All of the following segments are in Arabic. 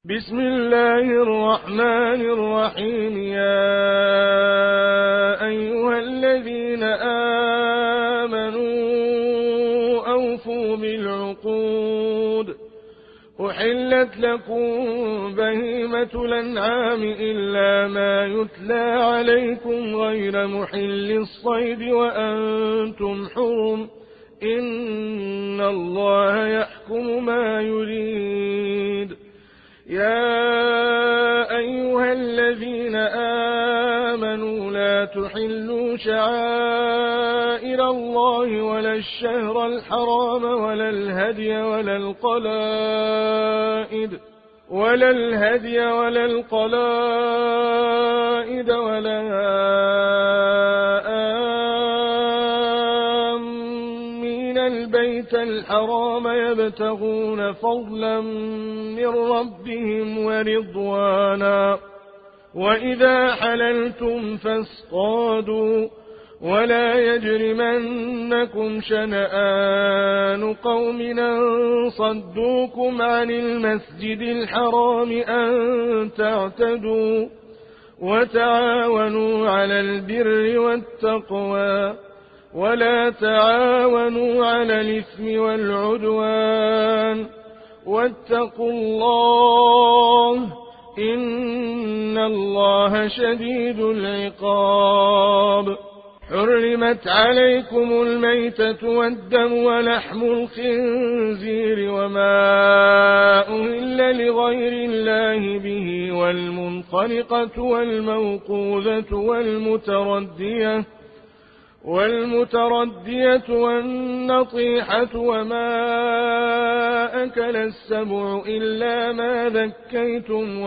بسم الله الرحمن الرحيم. يا أيها الذين آمنوا أوفوا بالعقود. أحلت لكم بهيمة الأنعام إلا ما يتلى عليكم غير محل الصيد وأنتم حرم. إن الله يحكم ما يريد. يا أيها الذين آمنوا لا تحلوا شعائر الله ولا الشهر الحرام ولا الهدي ولا القلائد ولا آمين البيت الحرام يبتغون فضلا من ربهم ورضوانا. وإذا حللتم فاصطادوا ولا يجرمنكم شنآن قوم أن صدوكم عن المسجد الحرام أن تعتدوا. وتعاونوا على البر والتقوى ولا تعاونوا على الإثم والعدوان. واتقوا الله إن الله شديد العقاب. حرمت عليكم الميتة والدم ولحم الخنزير وما أهل لغير الله به والمنخنقة والموقوذة والمتردية والنطيحة وما أكل السبع إلا ما ذكيتم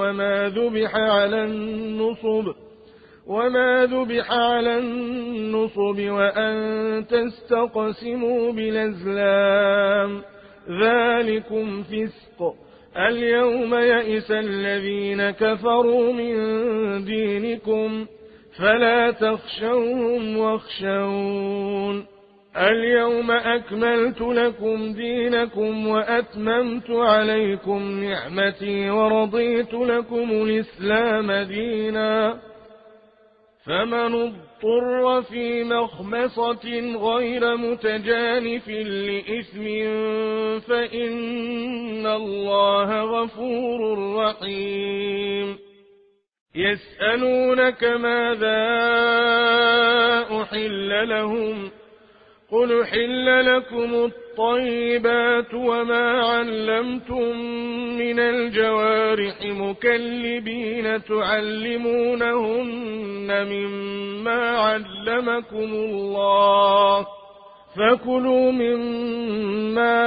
وما ذبح على النصب وأن تستقسموا بالأزلام ذلكم فسق. اليوم يئس الذين كفروا من دينكم فلا تخشوهم واخشون. اليوم أكملت لكم دينكم وأتممت عليكم نعمتي ورضيت لكم الإسلام دينا. فمن اضطر في مخمصة غير متجانف لإثم فإن الله غفور رحيم. يسألونك ماذا أحل لهم قل أحل لكم الطيبات وما علمتم من الجوارح مكلبين تعلمونهن مما علمكم الله فكلوا مما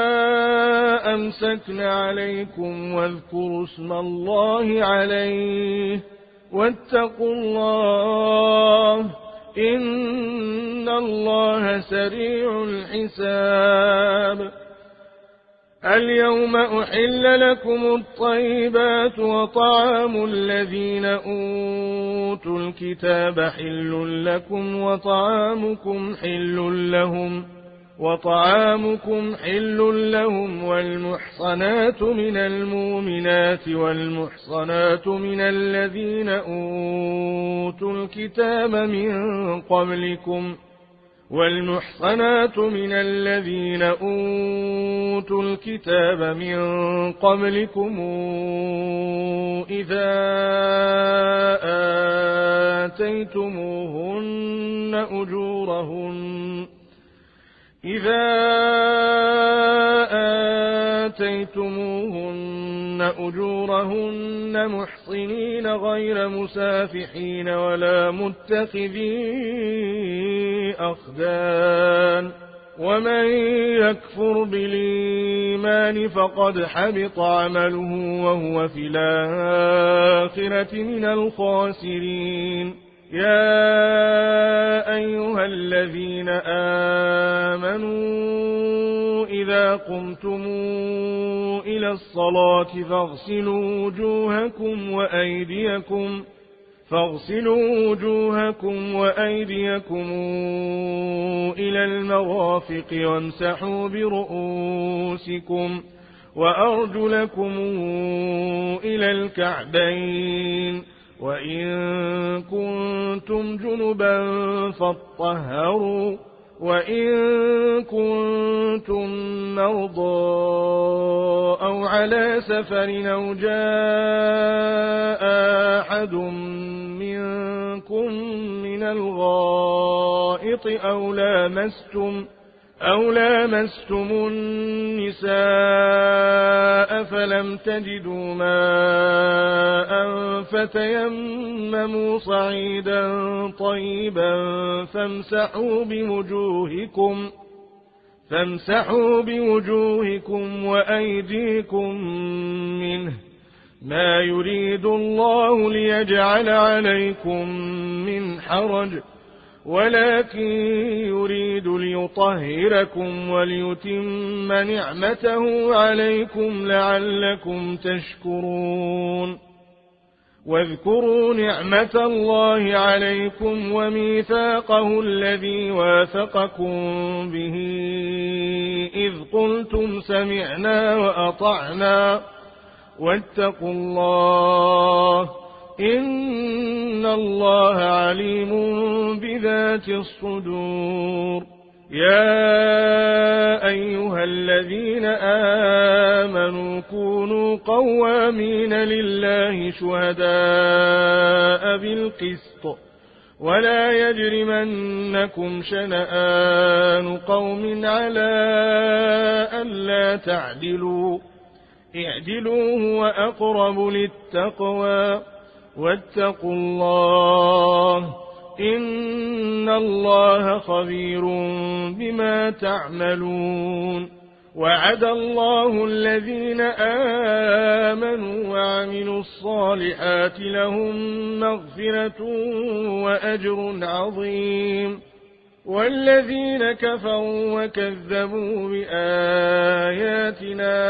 أمسكن عليكم واذكروا اسم الله عليه واتقوا الله إن الله سريع الحساب. اليوم أحل لكم الطيبات وطعام الذين أوتوا الكتاب حل لكم وطعامكم حل لهم والمحصنات من المؤمنات والمحصنات من الذين أوتوا الكتاب من قبلكم إذا آتيتموهن أجورهن محصنين غير مسافحين ولا متخذي أخدان. ومن يكفر بالإيمان فقد حبط عمله وهو في الآخرة من الخاسرين. يا أيها الذين آمنوا إذا قمتم إلى الصلاة فاغسلوا وجوهكم وأيديكم إلى المرافق وامسحوا برؤوسكم وأرجلكم إلى الكعبين وإن كنتم جنبا فاطهروا وإن كنتم مرضى أو على سفر أو جاء أحد منكم من الغائط أو لامستم النساء فلم تجدوا ماء فتيمموا صعيدا طيبا فامسحوا بوجوهكم وأيديكم منه ما يريد الله ليجعل عليكم من حرج ولكن يريد ليطهركم وليتم نعمته عليكم لعلكم تشكرون واذكروا نعمة الله عليكم وميثاقه الذي واثقكم به إذ قلتم سمعنا وأطعنا واتقوا الله إن الله عليم بذات الصدور يا أيها الذين آمنوا كونوا قوامين لله شهداء بالقسط ولا يجرمنكم شنآن قوم على ألا تعدلوا اعدلوا هو أقرب للتقوى واتقوا الله إن الله خبير بما تعملون وعد الله الذين آمنوا وعملوا الصالحات لهم مغفرة وأجر عظيم والذين كفروا وكذبوا بآياتنا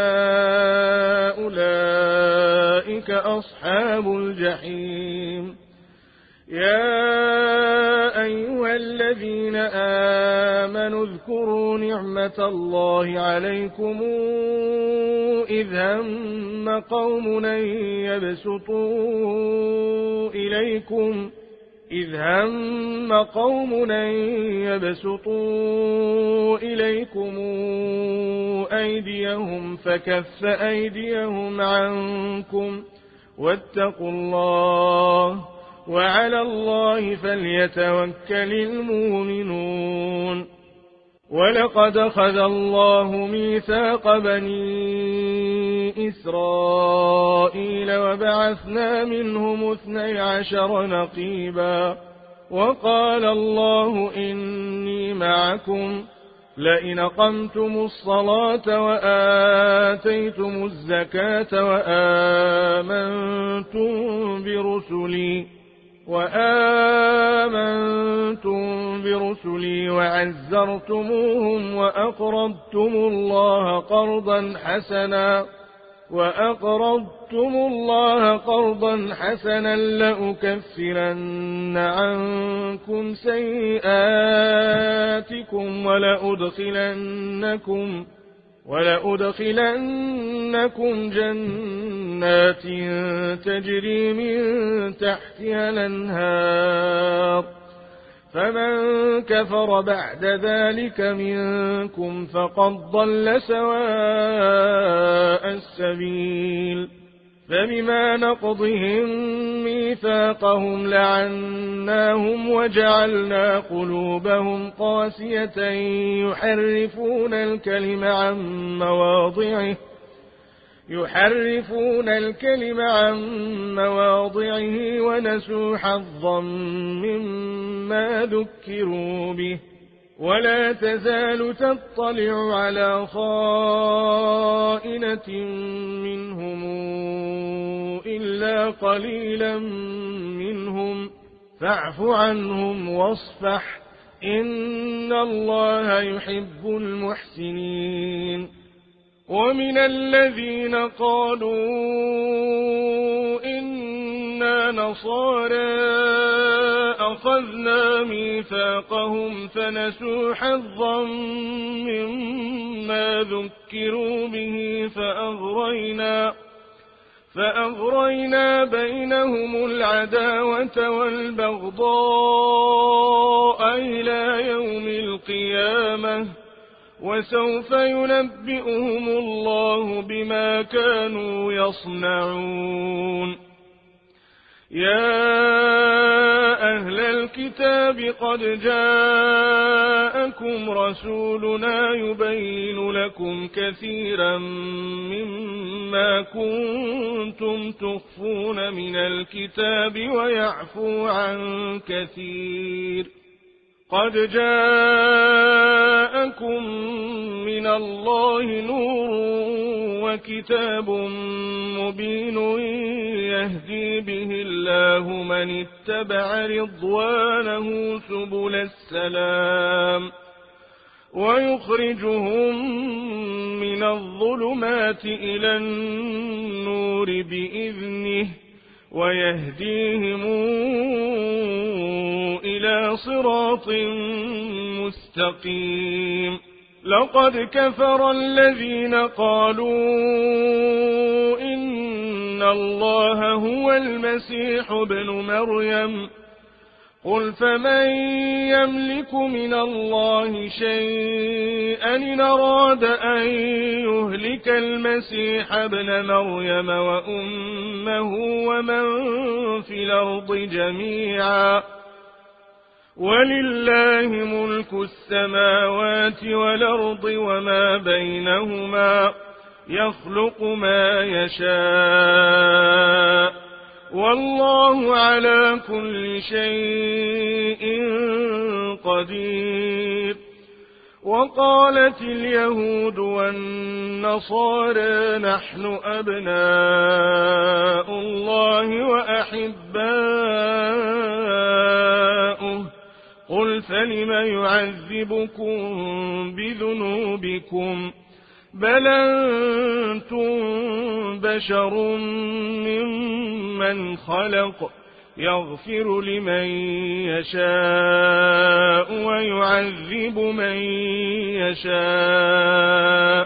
أولئك أصحاب الجحيم يا أيها الذين آمنوا اذكروا نعمة الله عليكم إذ هم قوم أن يبسطوا إليكم أيديهم فكف أيديهم عنكم واتقوا الله وعلى الله فليتوكل المؤمنون ولقد أخذ الله ميثاق بني إسرائيل وبعثنا منهم 12 نقيبا وقال الله إني معكم لئن أقمتم الصلاة وآتيتم الزكاة وآمنتم برسلي وعزرتموهم وأقرضتم الله قرضا حسنا لأكفرن عنكم سيئاتكم ولأدخلنكم جنات تجري من تحتها الأنهار فمن كفر بعد ذلك منكم فقد ضل سواء السبيل فبما نقضهم ميثاقهم لعناهم وجعلنا قلوبهم قاسية يحرفون الكلم عن مواضعه ونسوا حظا مما ذكروا به ولا تزال تطلع على خائنة منهم إلا قليلا منهم فاعف عنهم واصفح إن الله يحب المحسنين ومن الذين قالوا إنا نصارى أخذنا ميثاقهم فنسوا حظا مما ذكروا به فأغرينا بينهم العداوة والبغضاء إلى يوم القيامة وسوف ينبئهم الله بما كانوا يصنعون. يا أهل الكتاب قد جاءكم رسولنا يبين لكم كثيرا مما كنتم تخفون من الكتاب ويعفو عن كثير. قد جاءكم من الله نور وكتاب مبين يهدي به الله من اتبع رضوانه سبل السلام ويخرجهم من الظلمات إلى النور بإذنه ويهديهم إلى صراط مستقيم. لقد كفر الذين قالوا إن الله هو المسيح ابن مريم قل فمن يملك من الله شيئا إن أراد أن يهلك المسيح ابن مريم وأمه ومن في الأرض جميعا ولله ملك السماوات والأرض وما بينهما يخلق ما يشاء والله على كل شيء قدير. وقالت اليهود والنصارى نحن أبناء الله وأحباؤه قل فلم يعذبكم بذنوبكم بل أنتم بشر ممن خلق يغفر لمن يشاء ويعذب من يشاء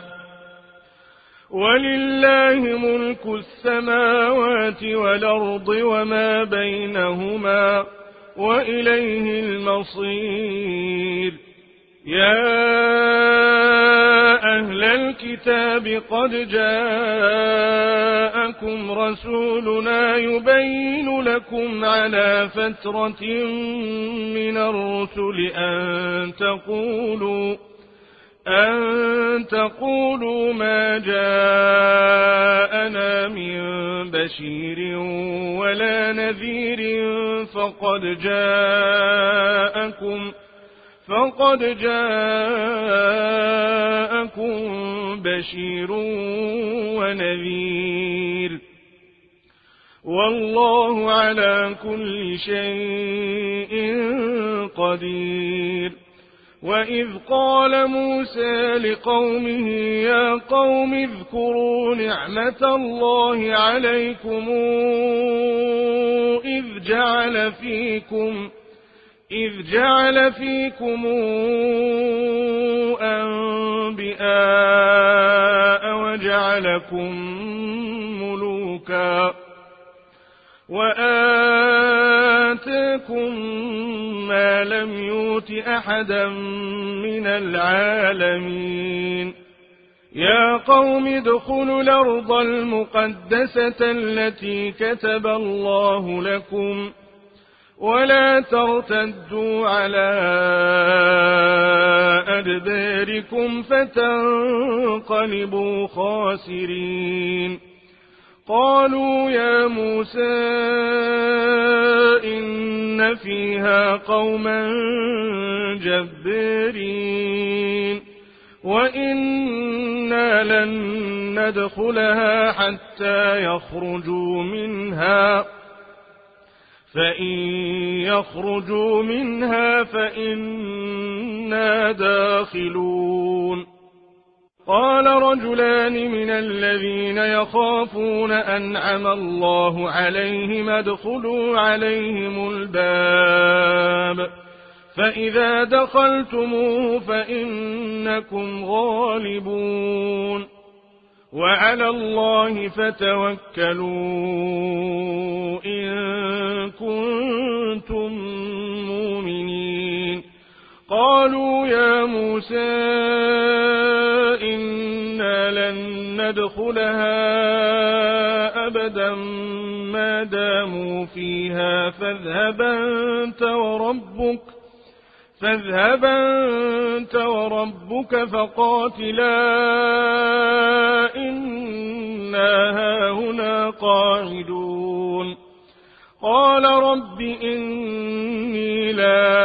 ولله ملك السماوات والأرض وما بينهما وإليه المصير. يا أهل الكتاب قد جاءكم رسولنا يبين لكم على فترة من الرسل أن تقولوا ما جاءنا من بشير ولا نذير فقد جاءكم بشير ونذير والله على كل شيء قدير. وإذ قال موسى لقومه يا قوم اذكروا نعمة الله عليكم إذ جعل فيكم أنبياء وجعلكم ملوكا وآتاكم ما لم يؤت أحدا من العالمين. يا قوم ادخلوا الأرض المقدسة التي كتب الله لكم ولا ترتدوا على أدباركم فتنقلبوا خاسرين. قالوا يا موسى إن فيها قوما جبارين وإنا لن ندخلها حتى يخرجوا منها فإن يخرجوا منها فإنا داخلون. قال رجلان من الذين يخافون أنعم الله عليهم ادخلوا عليهم الباب فإذا دخلتموه فإنكم غالبون وعلى الله فتوكلوا إن كنتم مؤمنين قالوا يا موسى إنا لن ندخلها أبدا ما داموا فيها فاذهب أنت وربك فقاتلا إنا هاهنا قاعدون قال رب إني لا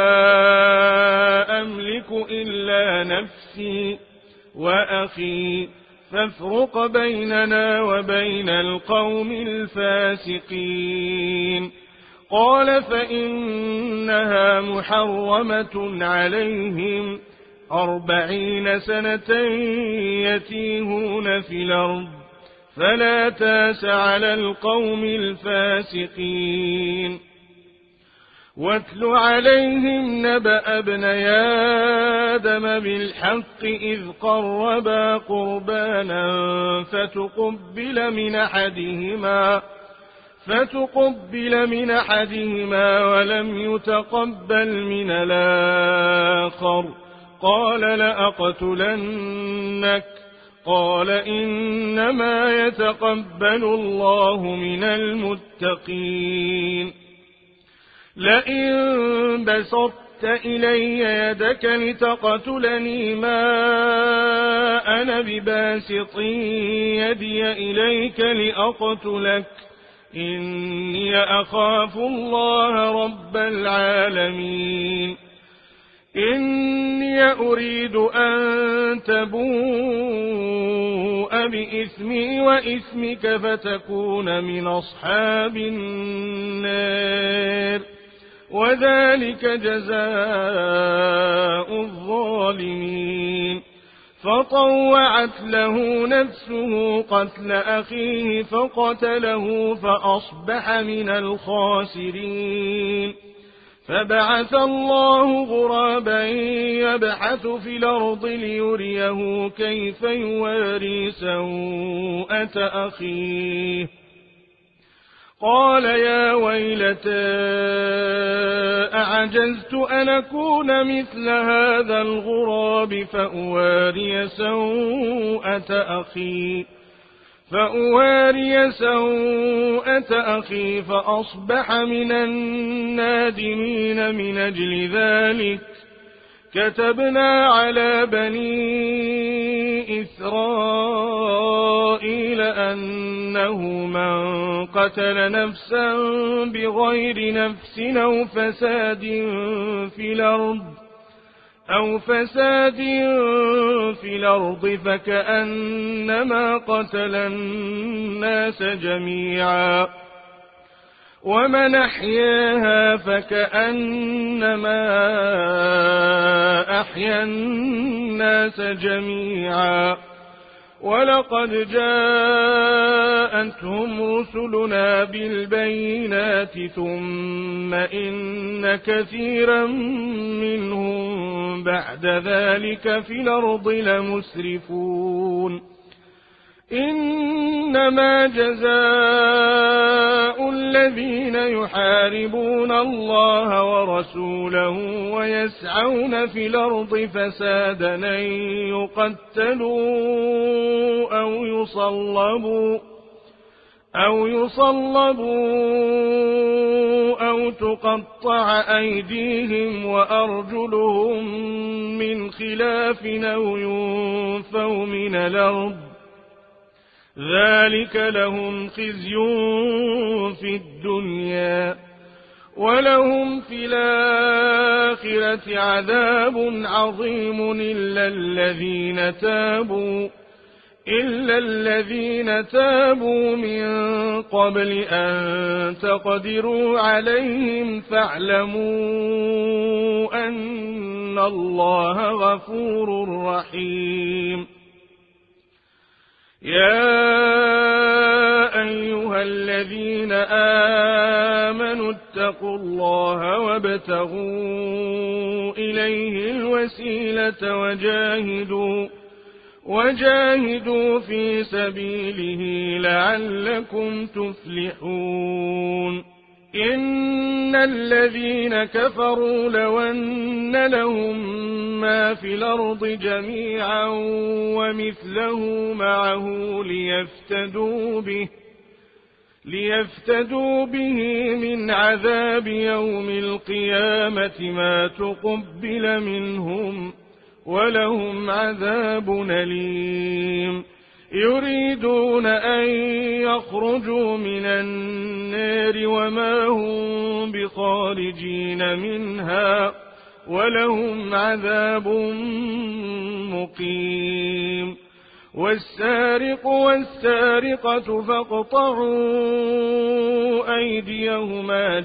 أملك إلا نفسي وأخي فافرق بيننا وبين القوم الفاسقين قال فإنها محرمة عليهم 40 سنة يتيهون في الأرض فلا تاس على القوم الفاسقين واتل عليهم نبأ ابني آدم بالحق إذ قربا قربانا فتقبل من أحدهما ولم يتقبل من الآخر قال لأقتلنك قال إنما يتقبل الله من المتقين لئن بسطت إلي يدك لتقتلني ما أنا بباسط يدي إليك لأقتلك إني أخاف الله رب العالمين إني أريد أن تبوء بإثمي وإثمك فتكون من أصحاب النار وذلك جزاء الظالمين فطوعت له نفسه قتل أخيه فقتله فأصبح من الخاسرين فبعث الله غرابا يبحث في الأرض ليريه كيف يواري سوءة أخيه قال يا ويلتى أعجزت أن أكون مثل هذا الغراب فأواري سوءة أخي فأصبح من النادمين من أجل ذلك كتبنا على بني إسرائيل أنه من قتل نفسا بغير نفس أو فساد في الأرض فكأنما قتل الناس جميعا ومن أحياها فكأنما أحيا الناس جميعا ولقد جاءتهم رسلنا بالبينات ثم إن كثيرا منهم بعد ذلك في الأرض لمسرفون إنما جزاء الذين يحاربون الله ورسوله ويسعون في الأرض فسادا أن يقتلوا أو يصلبوا أو تقطع أيديهم وأرجلهم من خلاف أو ينفوا من الأرض ذلك لهم خزي في الدنيا ولهم في الآخرة عذاب عظيم إلا الذين تابوا من قبل أن تقدروا عليهم فاعلموا أن الله غفور رحيم يا أيها الذين آمنوا اتقوا الله وابتغوا إليه الوسيلة وجاهدوا في سبيله لعلكم تفلحون إن الذين كفروا لو أن لهم ما في الأرض جميعا ومثله معه ليفتدوا به من عذاب يوم القيامة ما تقبل منهم ولهم عذاب أليم يريدون أن يخرجوا من النار وما هم بخارجين منها ولهم عذاب مقيم والسارق والسارقة فاقطعوا أيديهما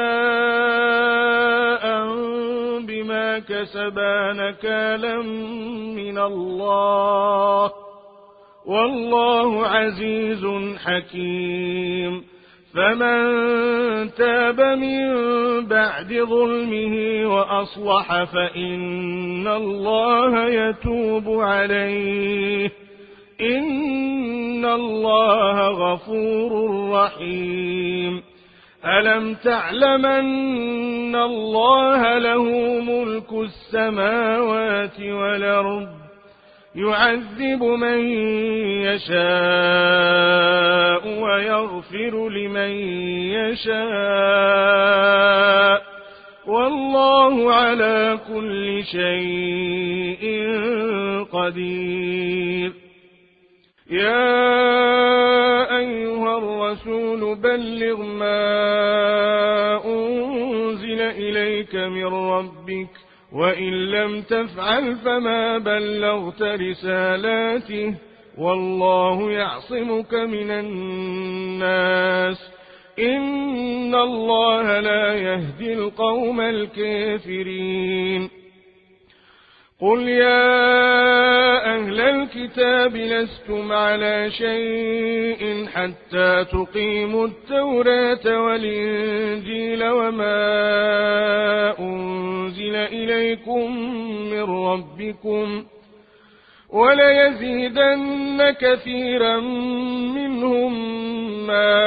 جزاء بما كسبا نكالا من الله والله عزيز حكيم فمن تاب من بعد ظلمه وأصلح فإن الله يتوب عليه إن الله غفور رحيم ألم تعلم أن الله له ملك السماوات والأرض يعذب من يشاء ويغفر لمن يشاء والله على كل شيء قدير يا أيها الرسول بلغ ما أنزل إليك من ربك وإن لم تفعل فما بلغت رسالاته والله يعصمك من الناس إن الله لا يهدي القوم الكافرين قل يا أهل الكتاب لستم على شيء حتى تقيموا التوراة والإنجيل وما أنزل إليكم من ربكم وليزيدن كثيرا منهم ما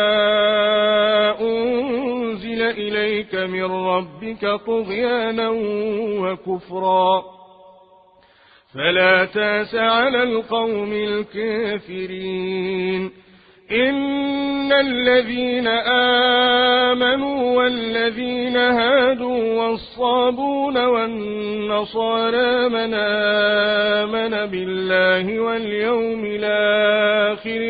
أنزل إليك من ربك طغيانا وكفرا فلا تاس على القوم الكافرين إن الذين آمنوا والذين هادوا والصابون والنصارى من آمن بالله واليوم الآخر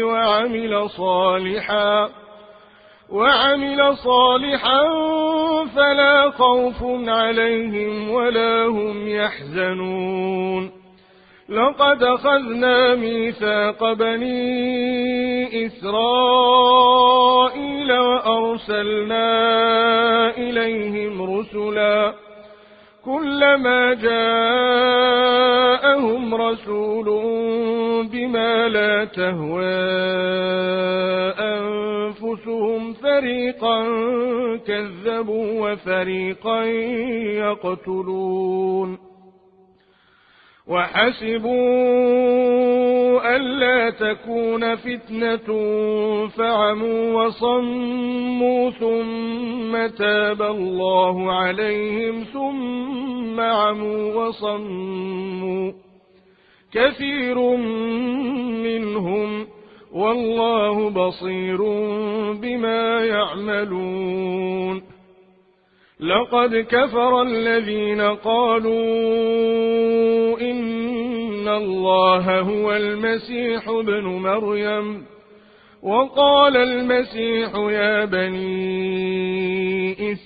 وعمل صالحا فلا خوف عليهم ولا هم يحزنون لقد أخذنا ميثاق بني إسرائيل وأرسلنا إليهم رسلا كلما جاءهم رسول بما لا تهوى أنفسهم فريقا كذبوا وفريقا يقتلون وحسبوا ألا تكون فتنة فعموا وصموا ثم تاب الله عليهم ثم عموا وصموا كثير منهم والله بصير بما يعملون لقد كفر الذين قالوا إن الله هو المسيح ابن مريم وقال المسيح يا بني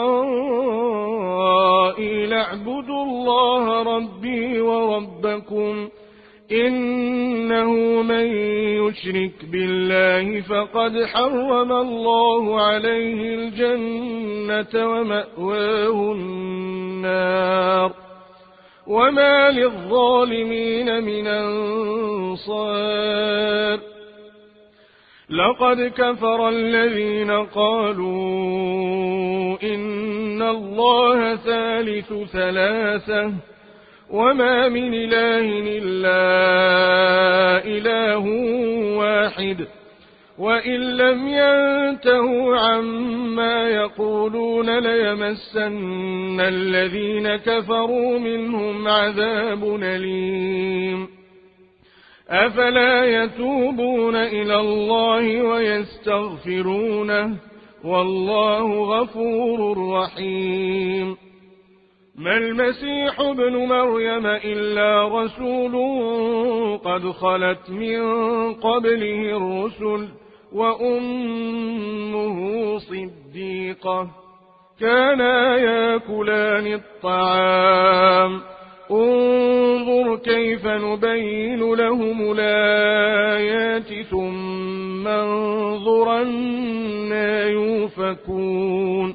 إسرائيل اعبدوا الله ربي وربكم إنه من يشرك بالله فقد حرم الله عليه الجنة ومأواه النار وما للظالمين من أنصار. لقد كفر الذين قالوا إن الله ثالث ثلاثة وما من إله إلا إله واحد وإن لم ينتهوا عما يقولون ليمسن الذين كفروا منهم عذاب أليم. أفلا يتوبون إلى الله ويستغفرونه والله غفور رحيم. ما المسيح ابن مريم إلا رسول قد خلت من قبله الرسل وأمه صديقة كانا ياكلان الطعام انظر كيف نبين لهم الآيات ثم انظر أنى يؤفكون.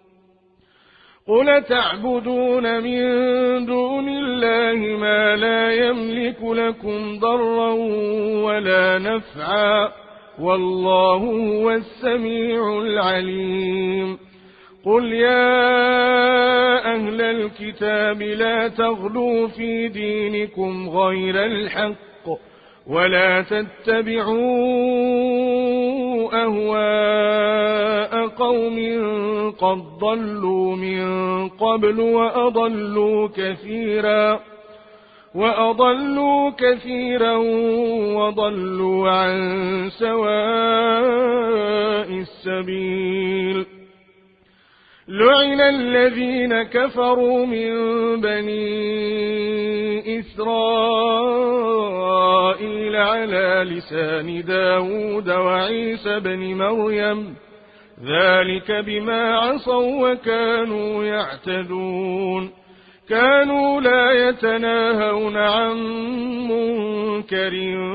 قل تعبدون من دون الله ما لا يملك لكم ضرا ولا نفعا والله هو السميع العليم. قل يا أهل الكتاب لا تغلوا في دينكم غير الحق ولا تتبعوا أهواء قوم قد ضلوا من قبل وأضلوا كثيرا وضلوا عن سواء السبيل. لعن الذين كفروا من بني إسرائيل على لسان داود وعيسى بن مريم ذلك بما عصوا وكانوا يعتدون. كانوا لا يتناهون عن منكر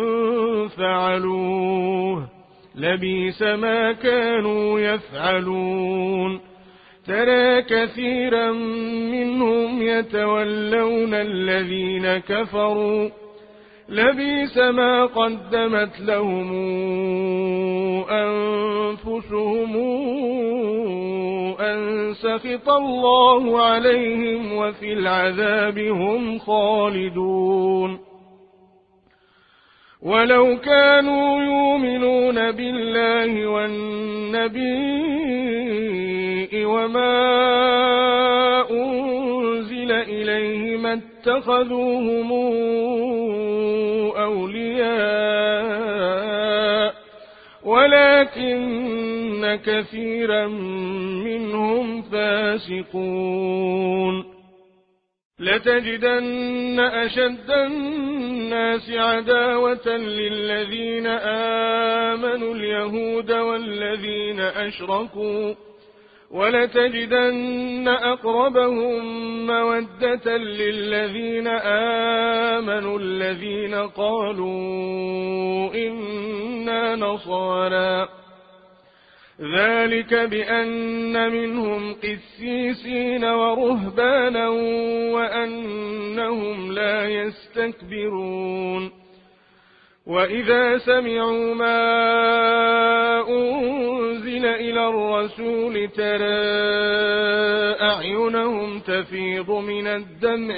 فعلوه لبئس ما كانوا يفعلون. ترى كثيرا منهم يتولون الذين كفروا لبئس ما قدمت لهم أنفسهم أن سخط الله عليهم وفي العذاب هم خالدون. ولو كانوا يؤمنون بالله والنبي وما أنزل إليه ما اتخذوهم أولياء ولكن كثيرا منهم فاسقون. لتجدن أشد الناس عداوة للذين آمنوا اليهود والذين أشركوا ولتجدن أقربهم مودة للذين آمنوا الذين قالوا إنا نصارى ذلك بأن منهم قسيسين ورهبانا وأنهم لا يستكبرون. وإذا سمعوا ما أنزل إلى الرسول ترى أعينهم تفيض من الدمع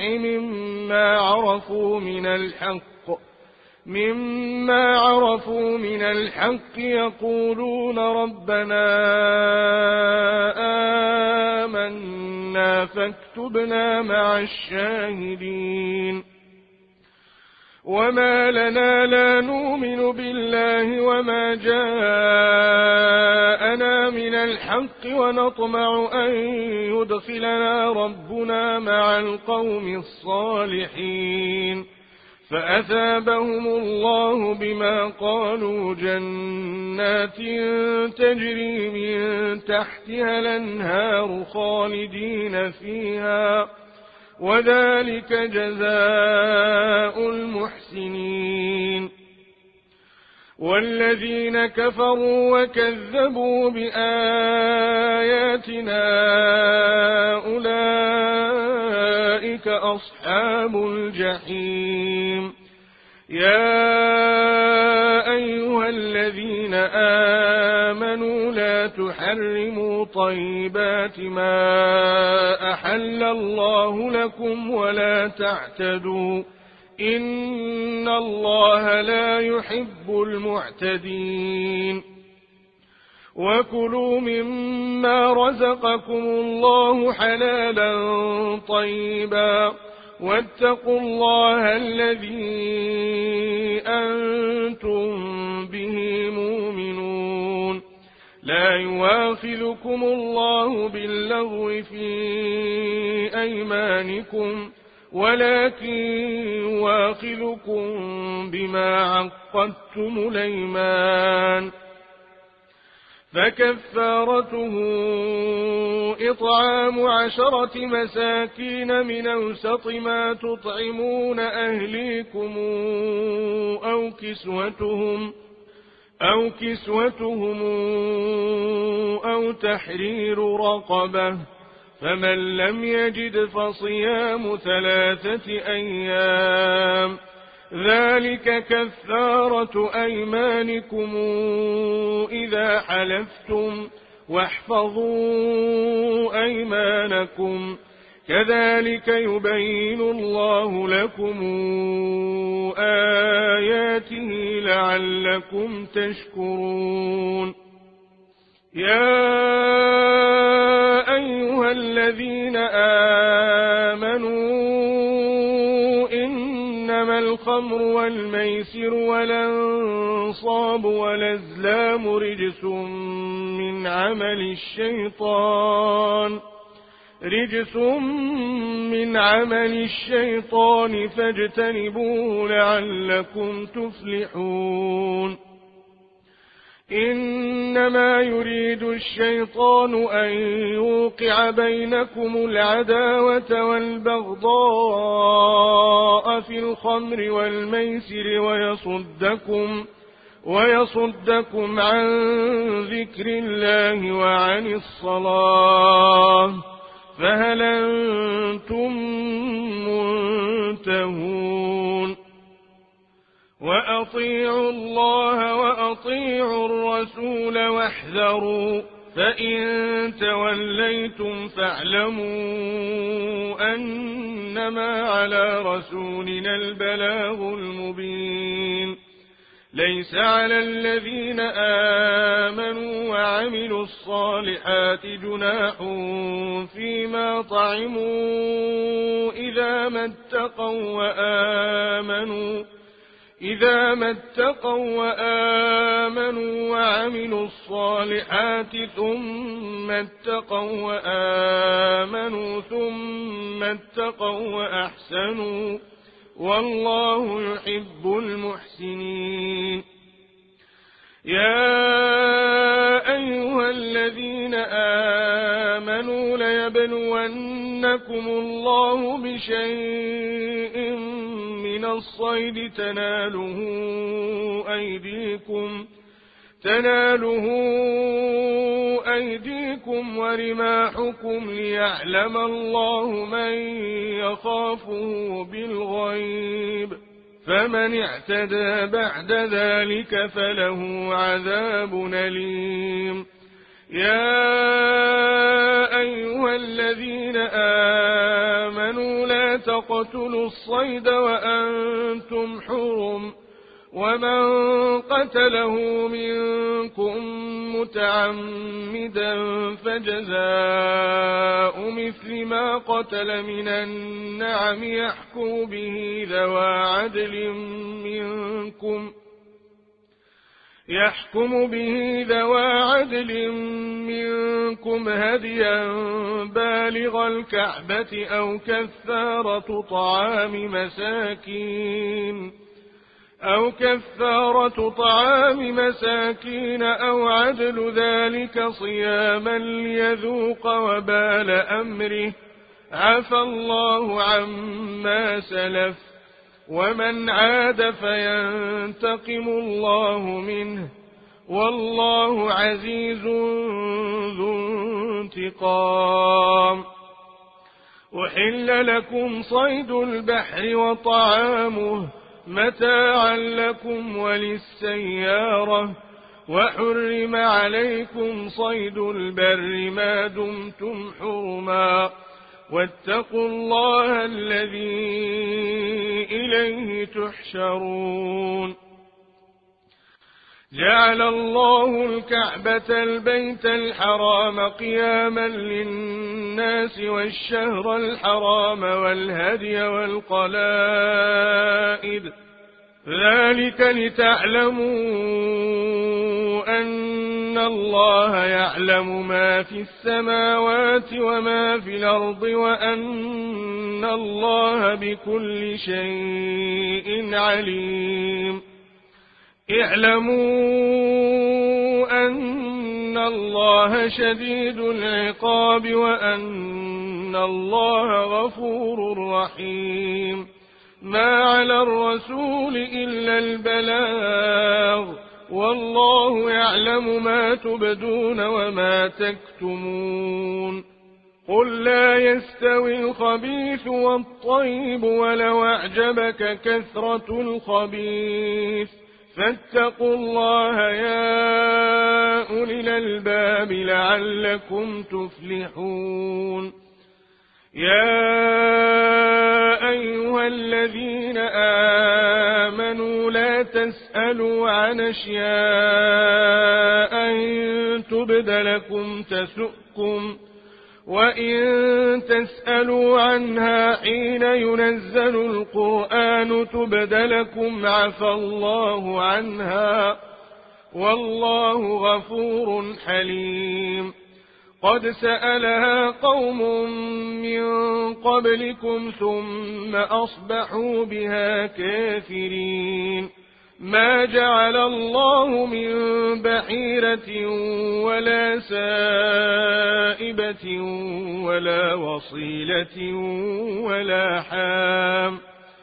مما عرفوا من الحق يقولون ربنا آمنا فاكتبنا مع الشاهدين. وما لنا لا نؤمن بالله وما جاءنا من الحق ونطمع أن يدخلنا ربنا مع القوم الصالحين فأثابهم الله بما قالوا جنات تجري من تحتها الأنهار خالدين فيها وذلك جزاء المحسنين. والذين كفروا وكذبوا بآياتنا أولئك أصحاب الجحيم يا أيها الذين آمنوا لا تحرموا طيبات ما أحل الله لكم ولا تعتدوا إن الله لا يحب المعتدين وكلوا مما رزقكم الله حلالا طيبا واتقوا الله الذي أنتم به مؤمنون لا يواخذكم الله باللغو في أيمانكم ولكن يواخذكم بما عقدتم الأيمان فكفارته إطعام 10 مساكين من أوسط ما تطعمون أهليكم أو كسوتهم أو تحرير رقبة فمن لم يجد فصيام 3 أيام ذلك كفارة أيمانكم إذا حلفتم واحفظوا أيمانكم كذلك يبين الله لكم آياته لعلكم تشكرون يا أيها الذين آمنوا إنما الخمر والميسر والأنصاب والأزلام رجس من عمل الشيطان فاجتنبوه لعلكم تفلحون إنما يريد الشيطان أن يوقع بينكم العداوة والبغضاء في الخمر والميسر ويصدكم عن ذكر الله وعن الصلاة فهل أنتم منتهون وأطيعوا الله وأطيعوا الرسول واحذروا فإن توليتم فاعلموا أنما على رسولنا البلاغ المبين ليس على الذين آمنوا وعملوا الصالحات جناح فيما طعموا إذا ما اتقوا وآمنوا وعملوا الصالحات ثم اتقوا وأحسنوا والله يحب المحسنين يا أيها الذين آمنوا ليبلونكم الله بشيء من الصيد تناله أيديكم ورماحكم ليعلم الله من يخافه بالغيب فمن اعتدى بعد ذلك فله عذاب أليم يا أيها الذين آمنوا لا تقتلوا الصيد وأنتم حرم ومن قتله منكم متعمدا فجزاء مثل ما قتل من النعم يحكم به ذوى عدل منكم هديا بالغ الكعبة أو كفارة طعام مساكين أو عدل ذلك صياما ليذوق وبال أمره عفى الله عما سلف ومن عاد فينتقم الله منه والله عزيز ذو انتقام أحل لكم صيد البحر وطعامه متاعا لكم وللسيارة وحرم عليكم صيد البر ما دمتم حرما واتقوا الله الذي إليه تحشرون جعل الله الكعبة البيت الحرام قياما للناس والشهر الحرام والهدي والقلائد ذلك لتعلموا أن الله يعلم ما في السماوات وما في الأرض وأن الله بكل شيء عليم اعلموا أن الله شديد العقاب وأن الله غفور رحيم ما على الرسول إلا البلاغ والله يعلم ما تبدون وما تكتمون قل لا يستوي الخبيث والطيب ولو أعجبك كثرة الخبيث فاتقوا الله يا أولي الألباب لعلكم تفلحون يا أيها الذين آمنوا لا تسألوا عن أشياء إن تبد لكم تسؤكم وإن تسألوا عنها حين ينزل القرآن تبد لكم عفى الله عنها والله غفور حليم قد سألها قوم من قبلكم ثم أصبحوا بها كافرين ما جعل الله من بحيرة ولا سائبة ولا وصيلة ولا حام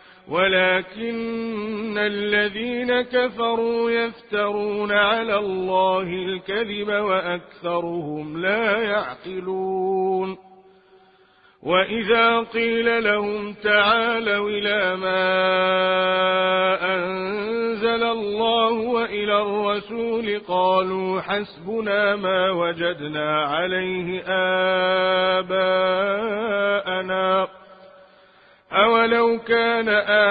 ولكن الذين كفروا يفترون على الله الكذب وأكثرهم لا يعقلون وإذا قيل لهم تعالوا إلى ما أنزل الله وإلى الرسول قالوا حسبنا ما وجدنا عليه آباءنا أولو كان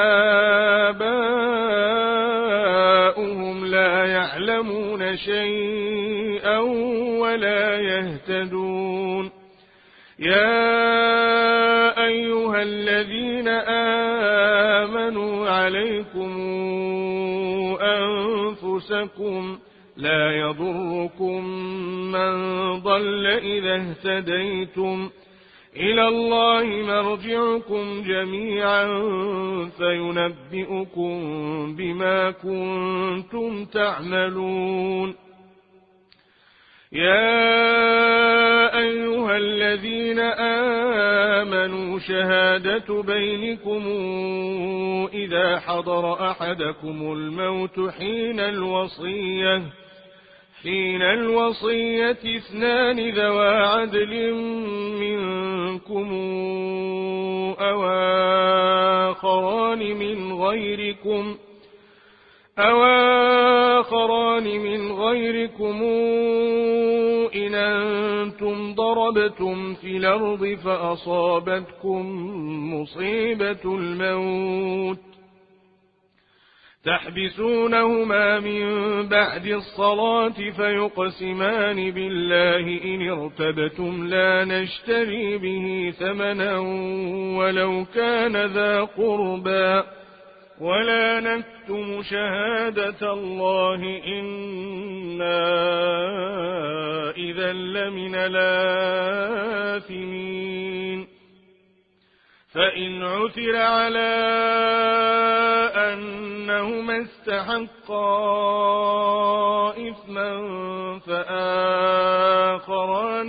آباؤهم لا يعلمون شيئا ولا يهتدون يا أيها الذين آمنوا عليكم أنفسكم لا يضركم من ضل إذا اهتديتم إلى الله مرجعكم جميعا فينبئكم بما كنتم تعملون يا أيها الذين آمنوا شهادة بينكم إذا حضر أحدكم الموت حين الوصية اثنان ذوى عدل منكم أو آخران من غيركم إن أنتم ضربتم في الأرض فأصابتكم مصيبة الموت تحبسونهما من بعد الصلاة فيقسمان بالله إن ارتبتم لا نشتري به ثمنا ولو كان ذا قربى ولا نكتم شهادة الله إنا إذا لمن الآثمين فإن عثر على أنهما استحقا إثما فآخران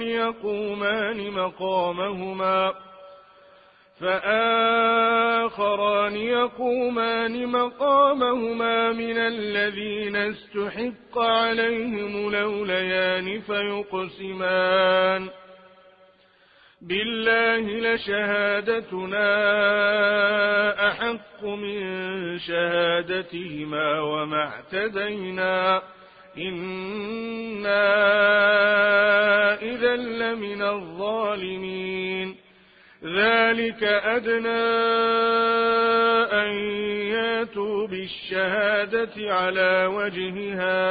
يقومان مقامهما من الذين استحق عليهم الأوليان بالله لشهادتنا أحق من شهادتهما وما اعتدينا إنا إذا لمن الظالمين ذلك أدنى أن ياتوا بالشهادة على وجهها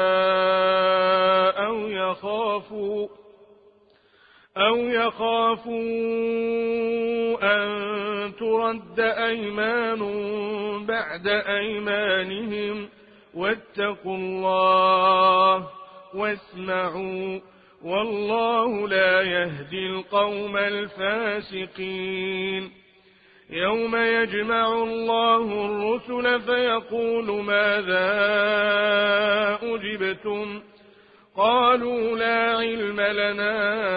أو يخافوا أن ترد أيمان بعد أيمانهم واتقوا الله واسمعوا والله لا يهدي القوم الفاسقين يوم يجمع الله الرسل فيقول ماذا أجبتم قالوا لا علم لنا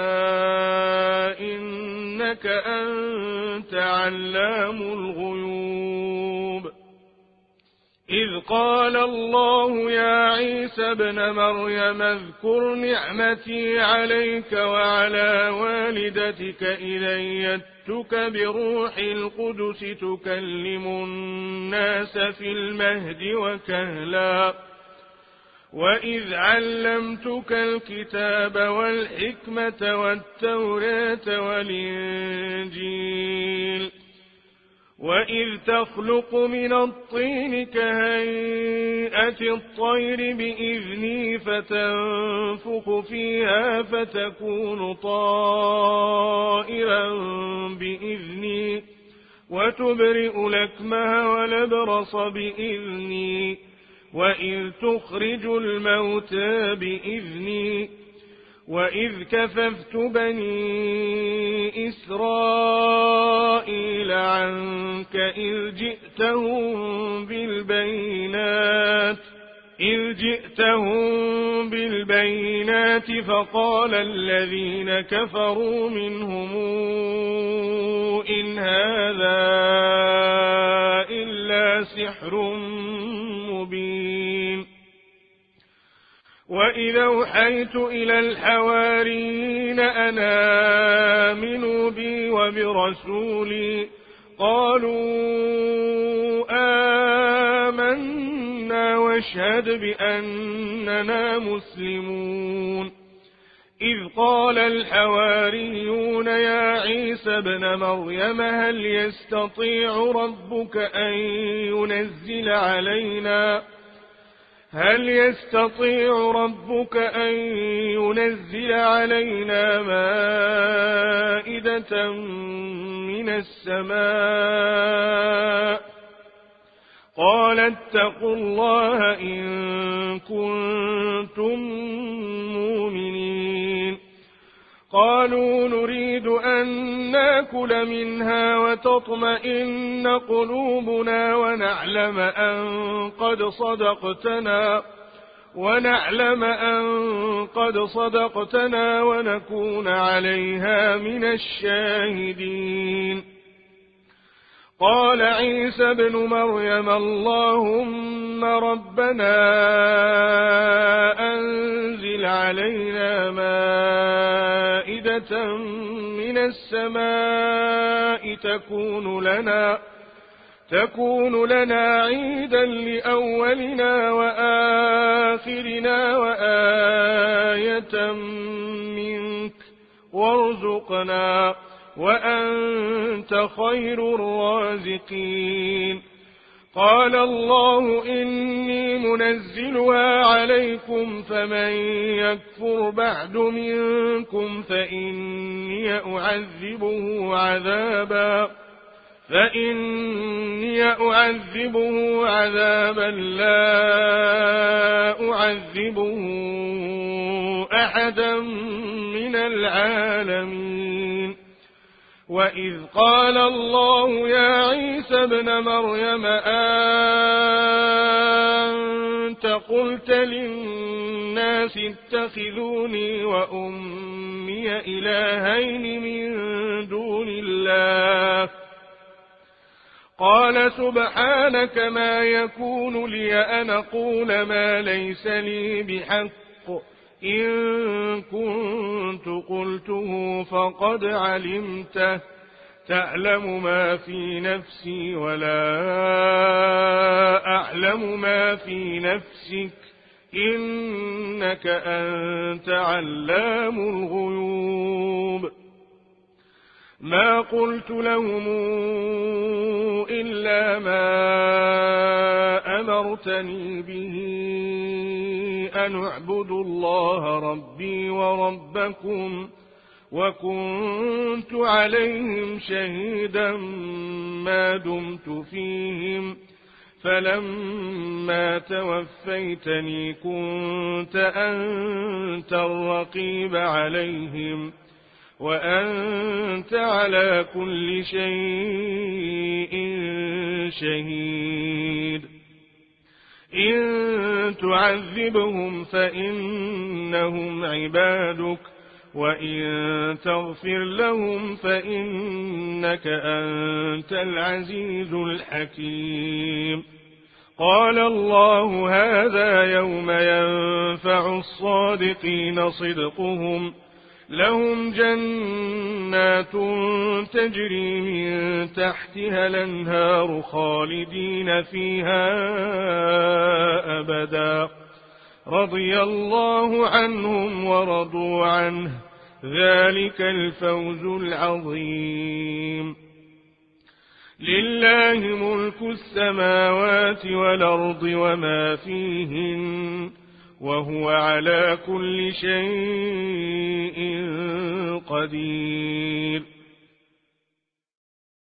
إنك أنت علام الغيوب إذ قال الله يا عيسى ابن مريم اذكر نعمتي عليك وعلى والدتك إذ أيدتك بروح القدس تكلم الناس في المهد وكهلا وإذ علمتك الكتاب والحكمة والتوراة والإنجيل وإذ تخلق من الطين كهيئة الطير بإذني فتنفخ فيها فتكون طائرا بإذني وتبرئ الأكمه والأبرص بإذني وإذ تخرج الموتى بإذني وإذ كففت بني إسرائيل عنك إذ جئتهم بالبينات فقال الذين كفروا منهم إن هذا إلا سحر مبين وإذا أوحيت إلى الحواريين أن آمنوا بي وبرسولي قالوا آمنا واشهد بأننا مسلمون إذ قال الحواريون يا عيسى ابن مريم هل يستطيع ربك أن ينزل علينا مائدة من السماء قال اتقوا الله إن كنتم مؤمنين قالوا نريد أن نأكل منها وتطمئن قلوبنا ونعلم أن قد صدقتنا ونكون عليها من الشاهدين قال عيسى ابن مريم اللهم ربنا أنزل علينا مائدة من السماء تكون لنا عيدا لأولنا وآخرنا وآية منك وارزقنا وأنت خير الرازقين قال الله إني منزلها عليكم فمن يكفر بعد منكم فإني أعذبه عذابا لا أعذبه أحدا من العالمين وإذ قال الله يا عيسى ابن مريم أنت قلت للناس اتخذوني وأمي إلهين من دون الله قال سبحانك ما يكون لي أن أقول ما ليس لي بحق إن كنت كنت قلته فقد علمته تعلم ما في نفسي ولا أعلم ما في نفسك إنك أنت علام الغيوب ما قلت لهم إلا ما أمرتني به أن اعبدوا الله ربي وربكم وكنت عليهم شهيدا ما دمت فيهم فلما توفيتني كنت أنت الرقيب عليهم وأنت على كل شيء شهيد إن تعذبهم فإنهم عبادك وإن تغفر لهم فإنك أنت العزيز الحكيم قال الله هذا يوم ينفع الصادقين صدقهم لهم جنات تجري من تحتها الأنهار خالدين فيها أبدا رضي الله عنهم ورضوا عنه ذلك الفوز العظيم لله ملك السماوات والأرض وما فيهن وهو على كل شيء قدير